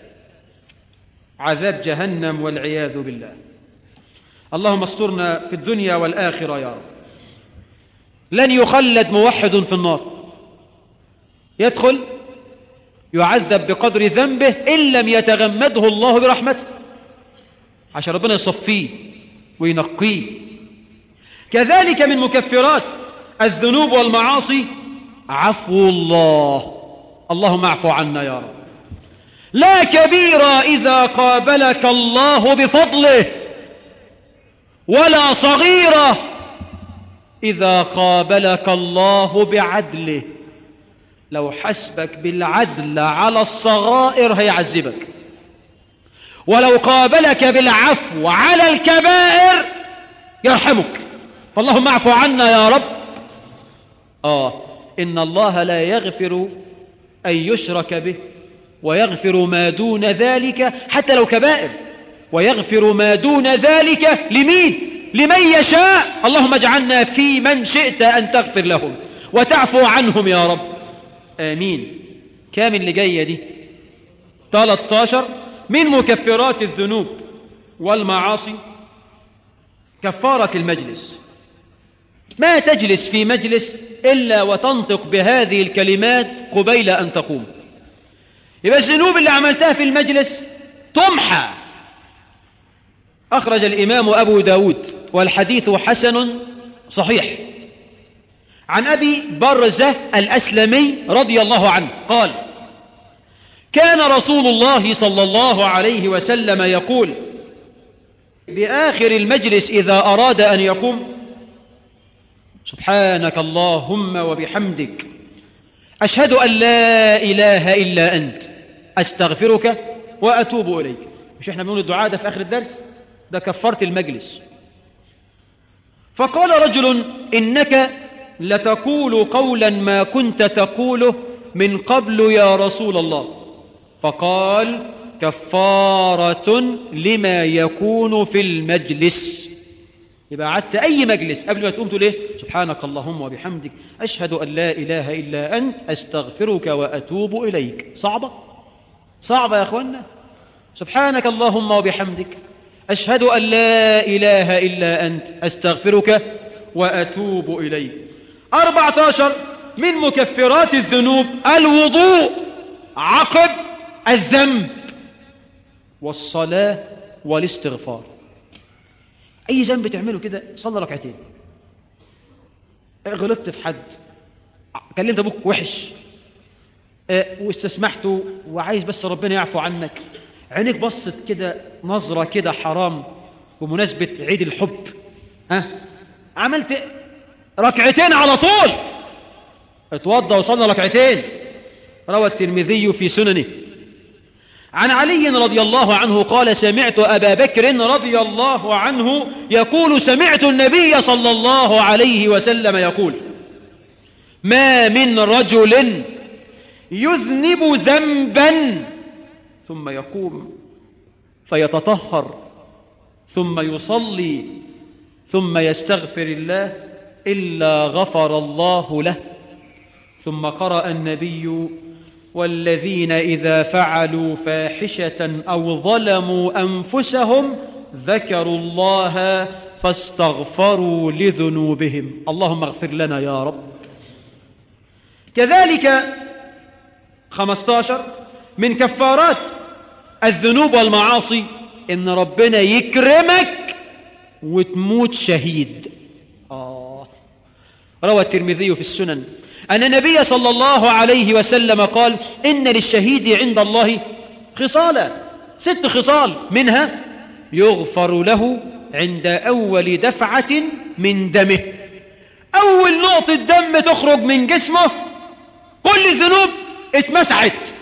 عذاب جهنم والعياذ بالله. اللهم استرنا في الدنيا والآخرة يا رب. لن يخلد موحد في النار، يدخل يعذب بقدر ذنبه إن لم يتغمده الله برحمته، عشان ربنا يصفيه وينقيه. كذلك من مكفرات الذنوب والمعاصي عفو الله. اللهم اعفو عنا يا رب. لا كبير إذا قابلك الله بفضله، ولا صغيرة إذا قابلك الله بعدله. لو حسبك بالعدل على الصغائر هيعذبك، ولو قابلك بالعفو على الكبائر يرحمك. فاللهم اعفو عنا يا رب. آه إن الله لا يغفر أن يشرك به، ويغفر ما دون ذلك حتى لو كبائر، ويغفر ما دون ذلك لمين؟ لمن يشاء. اللهم اجعلنا في من شئت أن تغفر لهم وتعفو عنهم يا رب، آمين. كام اللي جاية دي؟ ثلاثة عشر من مكفرات الذنوب والمعاصي كفارة المجلس. ما تجلس في مجلس إلا وتنطق بهذه الكلمات قبيل أن تقوم. يبقى الذنوب اللي عملتها في المجلس تمحى. أخرج الإمام أبو داود والحديث حسن صحيح عن أبي برزة الأسلمي رضي الله عنه قال: كان رسول الله صلى الله عليه وسلم يقول بآخر المجلس إذا أراد أن يقوم: سبحانك اللهم وبحمدك أشهد أن لا إله إلا أنت أستغفرك وأتوب إليك. مش إحنا بنقول الدعاء ده في آخر الدرس؟ ده كفارة المجلس. فقال رجل: إنك لتقول قولا ما كنت تقوله من قبل يا رسول الله؟ فقال كفارة لما يكون في المجلس. يبقى قعدت أي مجلس قبل ما تقوم تقول إيه؟ سبحانك اللهم وبحمدك أشهد أن لا إله إلا أنت أستغفرك وأتوب إليك. صعبة؟ صعبة يا أخوانا. سبحانك اللهم وبحمدك أشهد أن لا إله إلا أنت أستغفرك وأتوب إليك. أربعة عشر من مكفرات الذنوب الوضوء عقب الذنب والصلاة والاستغفار. أي ذنب تعمله كده صلى ركعتين، غلطت في حد، كلمت أبوك وحش اه واستسمحته وعايز بس ربنا يعفو عنك، عينيك بصت كده نظرة كده حرام بمناسبة عيد الحب، ها عملت ركعتين على طول، اتوضى وصلى ركعتين. روى الترمذي في سننه عن علي رضي الله عنه قال سمعت أبا بكر رضي الله عنه يقول سمعت النبي صلى الله عليه وسلم يقول ما من رجل يذنب ذنبا ثم يقوم فيتطهر ثم يصلي ثم يستغفر الله إلا غفر الله له. ثم قرأ النبي والذين إذا فعلوا فاحشة أو ظلموا أنفسهم ذكروا الله فاستغفروا لذنوبهم. اللهم اغفر لنا يا رب. كذلك خمسة عشر من كفارات الذنوب والمعاصي إن ربنا يكرمك وتموت شهيد. آه. روى الترمذي في السنن أن النبي صلى الله عليه وسلم قال إن للشهيد عند الله خصالا، ست خصال، منها يغفر له عند أول دفعة من دمه. أول نقطة دم تخرج من جسمه كل الذنوب اتمسحت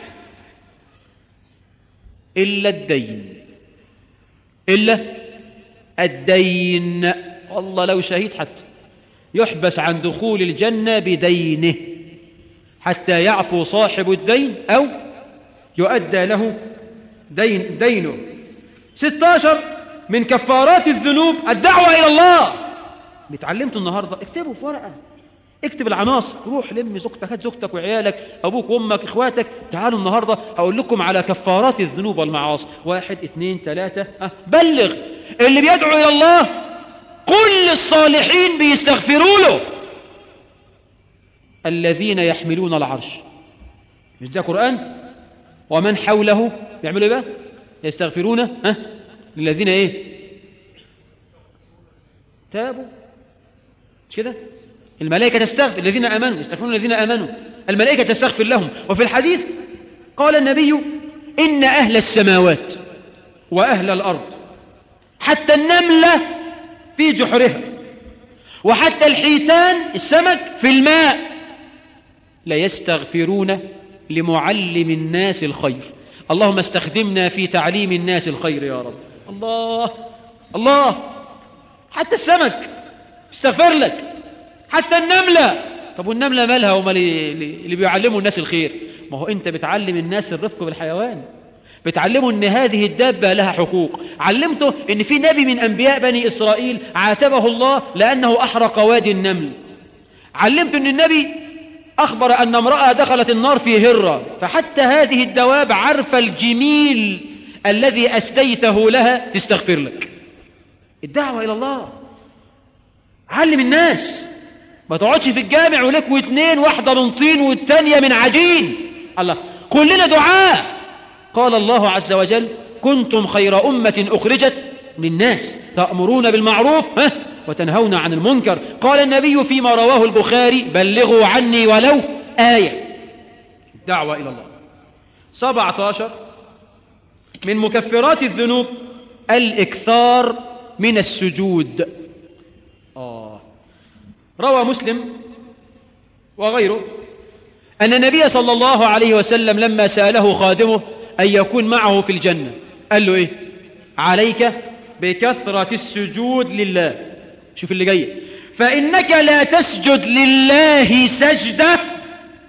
إلا الدين، إلا الدين. والله لو شهيد حتى يحبس عن دخول الجنة بدينه حتى يعفو صاحب الدين أو يؤدى له دين دينه. ستة عشر من كفارات الذنوب الدعوة إلى الله. بتعلمته النهاردة اكتبه في ورقة، اكتب العناصر، روح لم زوجتك، هات زوجتك وعيالك، أبوك وأمك إخواتك، تعالوا النهاردة أقول لكم على كفارات الذنوب والمعاصي. واحد اثنين ثلاثة أه. بلغ اللي بيدعو إلى الله كل الصالحين بيستغفروا له. الذين يحملون العرش، مش ده قرآن؟ ومن حوله يعملوا ايه بقى؟ يستغفرون ها للذين ايه؟ تابوا، مش كده؟ الملائكة تستغفر الذين آمنوا، يستغفرون الذين آمنوا، الملائكة تستغفر لهم. وفي الحديث قال النبي إن أهل السماوات وأهل الأرض حتى النملة في جحرها وحتى الحيتان السمك في الماء لا يستغفرون لمعلم الناس الخير. اللهم استخدمنا في تعليم الناس الخير يا رب. الله الله، حتى السمك استغفر لك، حتى النملة. طب والنملة مالها وما اللي بيعلموا الناس الخير؟ ما هو انت بتعلم الناس الرفق بالحيوان، بتعلمه ان هذه الدابة لها حقوق، علمته ان في نبي من انبياء بني اسرائيل عاتبه الله لانه احرق وادي النمل، علمته ان النبي اخبر ان امرأة دخلت النار في هرة، فحتى هذه الدواب عارفة الجميل الذي اسديته لها تستغفر لك. الدعوة الى الله، علم الناس، ما تقعدش في الجامع ولك واثنين، واحدة من طين والتانية من عجين. الله، كلنا دعاء. قال الله عز وجل كنتم خير أمة أخرجت للناس تأمرون بالمعروف ها وتنهون عن المنكر. قال النبي فيما رواه البخاري بلغوا عني ولو آية. دعوة إلى الله. سبعة عشر من مكفرات الذنوب الإكثار من السجود. آه. روى مسلم وغيره أن النبي صلى الله عليه وسلم لما سأله خادمه أن يكون معه في الجنة قال له إيه؟ عليك بكثرة السجود لله. شوف اللي جاي، فإنك لا تسجد لله سجدة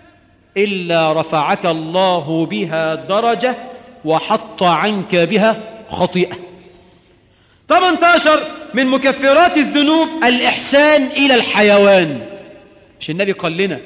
إلا رفعك الله بها درجة وحط عنك بها خطيئة. ثمانية عشر من مكفرات الذنوب الإحسان إلى الحيوان. مش النبي قال لنا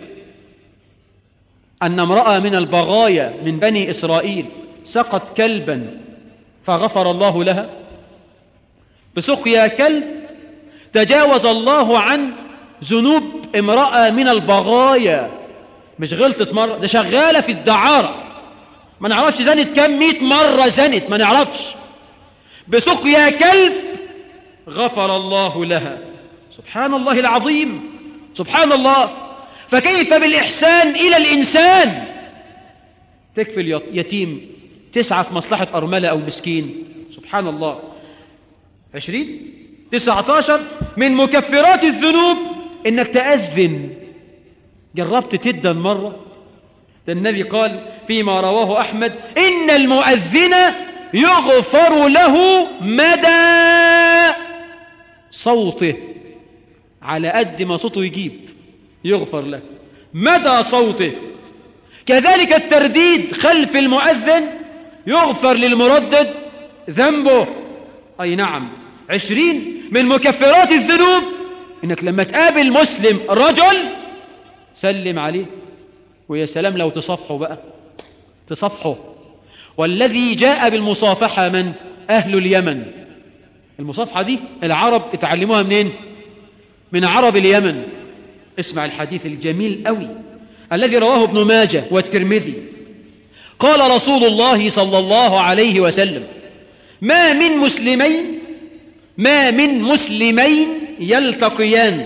أن امرأة من البغايا من بني إسرائيل سقت كلبا فغفر الله لها؟ بسقيا كلب تجاوز الله عن ذنوب امرأة من البغايا. مش غلطت مرة، ده شغالة في الدعارة، ما نعرفش زنت كم مئة مرة زنت، ما نعرفش. بسقيا كلب غفر الله لها. سبحان الله العظيم، سبحان الله. فكيف بالإحسان إلى الإنسان؟ تكفي يتيم، تسعى في مصلحة أرملة أو مسكين. سبحان الله. عشرين تسعة عشر من مكفرات الذنوب إنك تأذن. جربت تدن مرة؟ ده النبي قال فيما رواه أحمد: إن المؤذن يغفر له مدى صوته. على قد ما صوته يجيب يغفر له مدى صوته. كذلك الترديد خلف المؤذن يغفر للمردد ذنبه. أي نعم. عشرين من مكفرات الذنوب إنك لما تقابل مسلم رجل سلم عليه، ويا سلام لو تصفحه بقى، تصفحه. والذي جاء بالمصافحة من؟ أهل اليمن. المصافحة دي العرب اتعلموها منين؟ من عرب اليمن. اسمع الحديث الجميل قوي الذي رواه ابن ماجه والترمذي. قال رسول الله صلى الله عليه وسلم: ما من مسلمين ما من مسلمين يلتقيان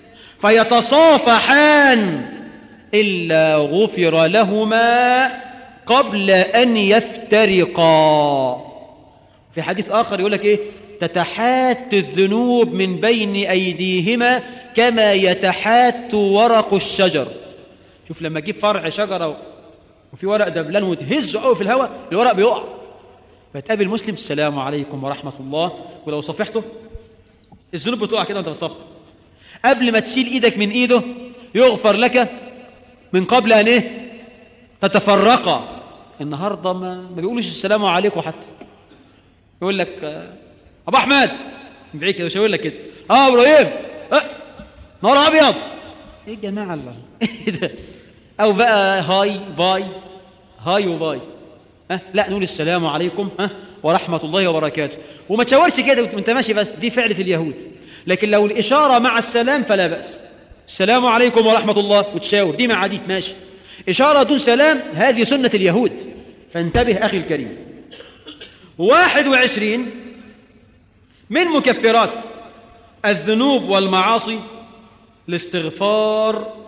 فيتصافحان إلا غفر لهما قبل أن يفترقا. في حديث آخر يقول لك إيه؟ تتحات الذنوب من بين أيديهما كما يتحات ورق الشجر. شوف لما تجيب فرع شجرة وفي ورق دبلان وتهزه قوي في الهواء الورق بيقع. فتقابل مسلم: السلام عليكم ورحمة الله، ولو صفحته الذنوب بتقع كده وانت بتصفح. قبل ما تشيل ايدك من ايده يغفر لك من قبل ان ايه؟ تتفرقا. النهارده ما, ما بيقولوش السلام عليكم حتى. يقول لك ابو احمد من بعيد كده، مش هيقول لك كده اه ابراهيم اه نار ابيض. ايه يا جماعه الله ايه ده؟ او بقى هاي باي، هاي وباي. ها لا نقول السلام عليكم ها ورحمه الله وبركاته، وما تشاورش كده وانت ماشي، بس دي فعله اليهود. لكن لو الاشاره مع السلام فلا باس. السلام عليكم ورحمه الله وتشاور، دي مع دي ماشي. اشاره دون سلام هذه سنه اليهود، فانتبه اخي الكريم. واحد وعشرين من مكفرات الذنوب والمعاصي الاستغفار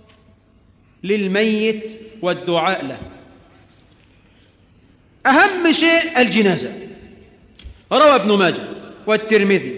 للميت والدعاء له. أهم شيء الجنازة. روى ابن ماجه والترمذي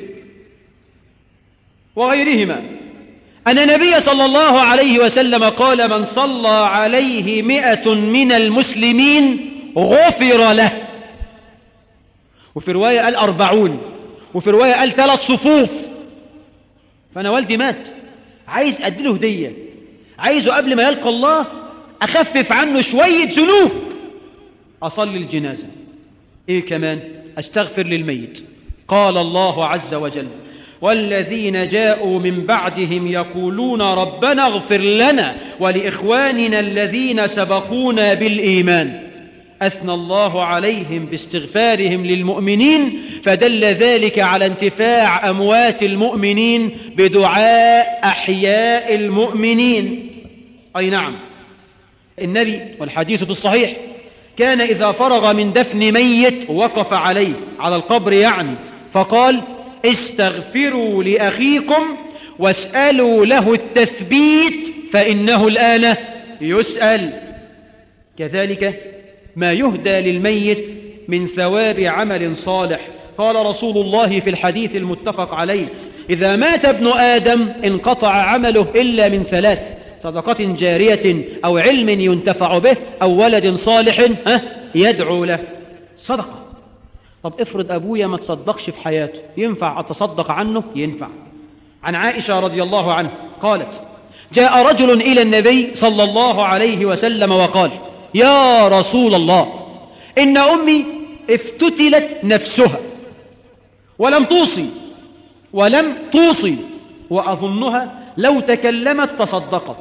وغيرهما أن النبي صلى الله عليه وسلم قال: من صلى عليه مئة من المسلمين غفر له. وفي رواية قال أربعون، وفي رواية قال ثلاث صفوف. فأنا والدي مات، عايز أديله هدية، عايزه قبل ما يلقى الله أخفف عنه شوية ذنوب، أصلي الجنازة. إيه كمان؟ أستغفر للميت. قال الله عز وجل: والذين جاءوا من بعدهم يقولون ربنا اغفر لنا ولإخواننا الذين سبقونا بالإيمان. أثنى الله عليهم باستغفارهم للمؤمنين، فدل ذلك على انتفاع أموات المؤمنين بدعاء أحياء المؤمنين. أي نعم. النبي والحديث في الصحيح كان إذا فرغ من دفن ميت وقف عليه على القبر يعني، فقال: استغفروا لأخيكم واسألوا له التثبيت فإنه الآن يسأل. كذلك ما يهدى للميت من ثواب عمل صالح. قال رسول الله في الحديث المتفق عليه: إذا مات ابن آدم انقطع عمله إلا من ثلاث: صدقة جارية أو علم ينتفع به أو ولد صالح يدعو له. صدقة. طب افرض أبويا ما تصدقش في حياته، ينفع أتصدق عنه؟ ينفع. عن عائشة رضي الله عنها قالت: جاء رجل إلى النبي صلى الله عليه وسلم وقال: يا رسول الله، إن أمي افتتلت نفسها ولم توصي ولم توصي وأظنها لو تكلمت تصدقت،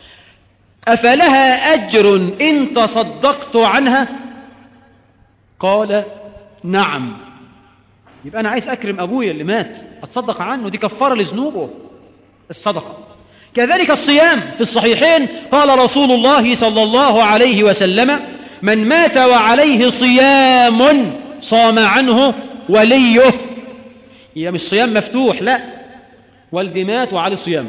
أفلها أجر إن تصدقت عنها؟ قال: نعم. يبقى أنا عايز أكرم أبويا اللي مات، أتصدق عنه، دي كفارة لذنوبه الصدقة. كذلك الصيام في الصحيحين قال رسول الله صلى الله عليه وسلم: من مات وعليه صيام صام عنه وليه. هي مش صيام مفتوح، لا، والدي مات وعليه صيام،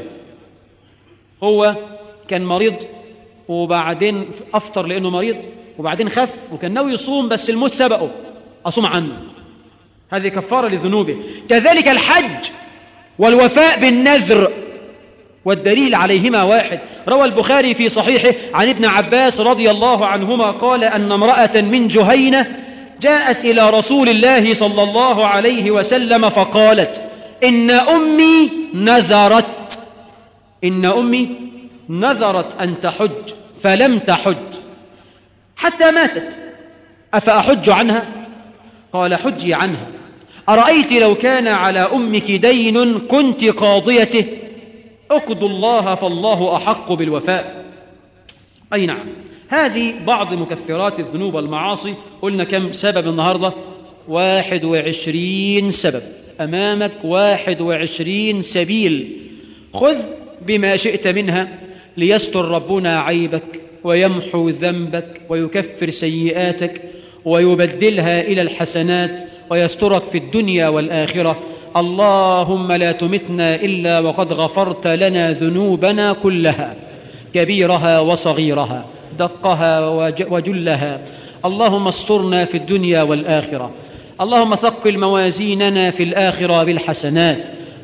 هو كان مريض وبعدين أفطر لأنه مريض وبعدين خف وكان ناوي يصوم بس الموت سبقه، أصوم عنه، هذه كفارة لذنوبه. كذلك الحج والوفاء بالنذر، والدليل عليهما واحد. روى البخاري في صحيحه عن ابن عباس رضي الله عنهما قال أن امرأة من جهينة جاءت إلى رسول الله صلى الله عليه وسلم فقالت: إن أمي نذرت إن أمي نذرت أن تحج فلم تحج حتى ماتت، أفأحج عنها؟ قال: حجي عنها. أرأيت لو كان على أمك دين كنت قاضيته؟ اقضوا الله فالله أحق بالوفاء. أي نعم، هذه بعض مكفرات الذنوب والمعاصي. قلنا كم سبب النهاردة؟ واحد وعشرين سبب، أمامك واحد وعشرين سبيل، خذ بما شئت منها ليستر ربنا عيبك ويمحو ذنبك ويكفر سيئاتك ويبدلها إلى الحسنات ويسترك في الدنيا والآخرة. اللهم لا تمتنا إلا وقد غفرت لنا ذنوبنا كلها، كبيرها وصغيرها، دقها وجلها. اللهم استرنا في الدنيا والآخرة. اللهم ثقل موازيننا في الآخرة بالحسنات.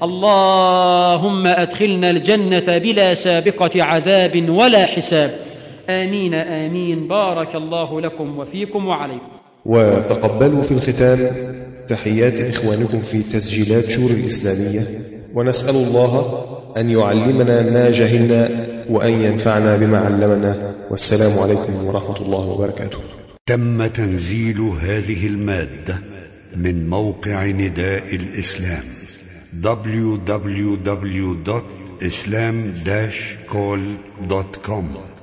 اللهم أدخلنا الجنة بلا سابقة عذاب ولا حساب. آمين آمين. بارك الله لكم وفيكم وعليكم. وتقبلوا في الختام تحيات إخوانكم في تسجيلات شور الإسلامية، ونسأل الله أن يعلمنا ما جهلنا وأن ينفعنا بما علمنا. والسلام عليكم ورحمة الله وبركاته. تم تنزيل هذه المادة من موقع نداء الإسلام دبليو دبليو دبليو دوت إسلام داش كول دوت كوم.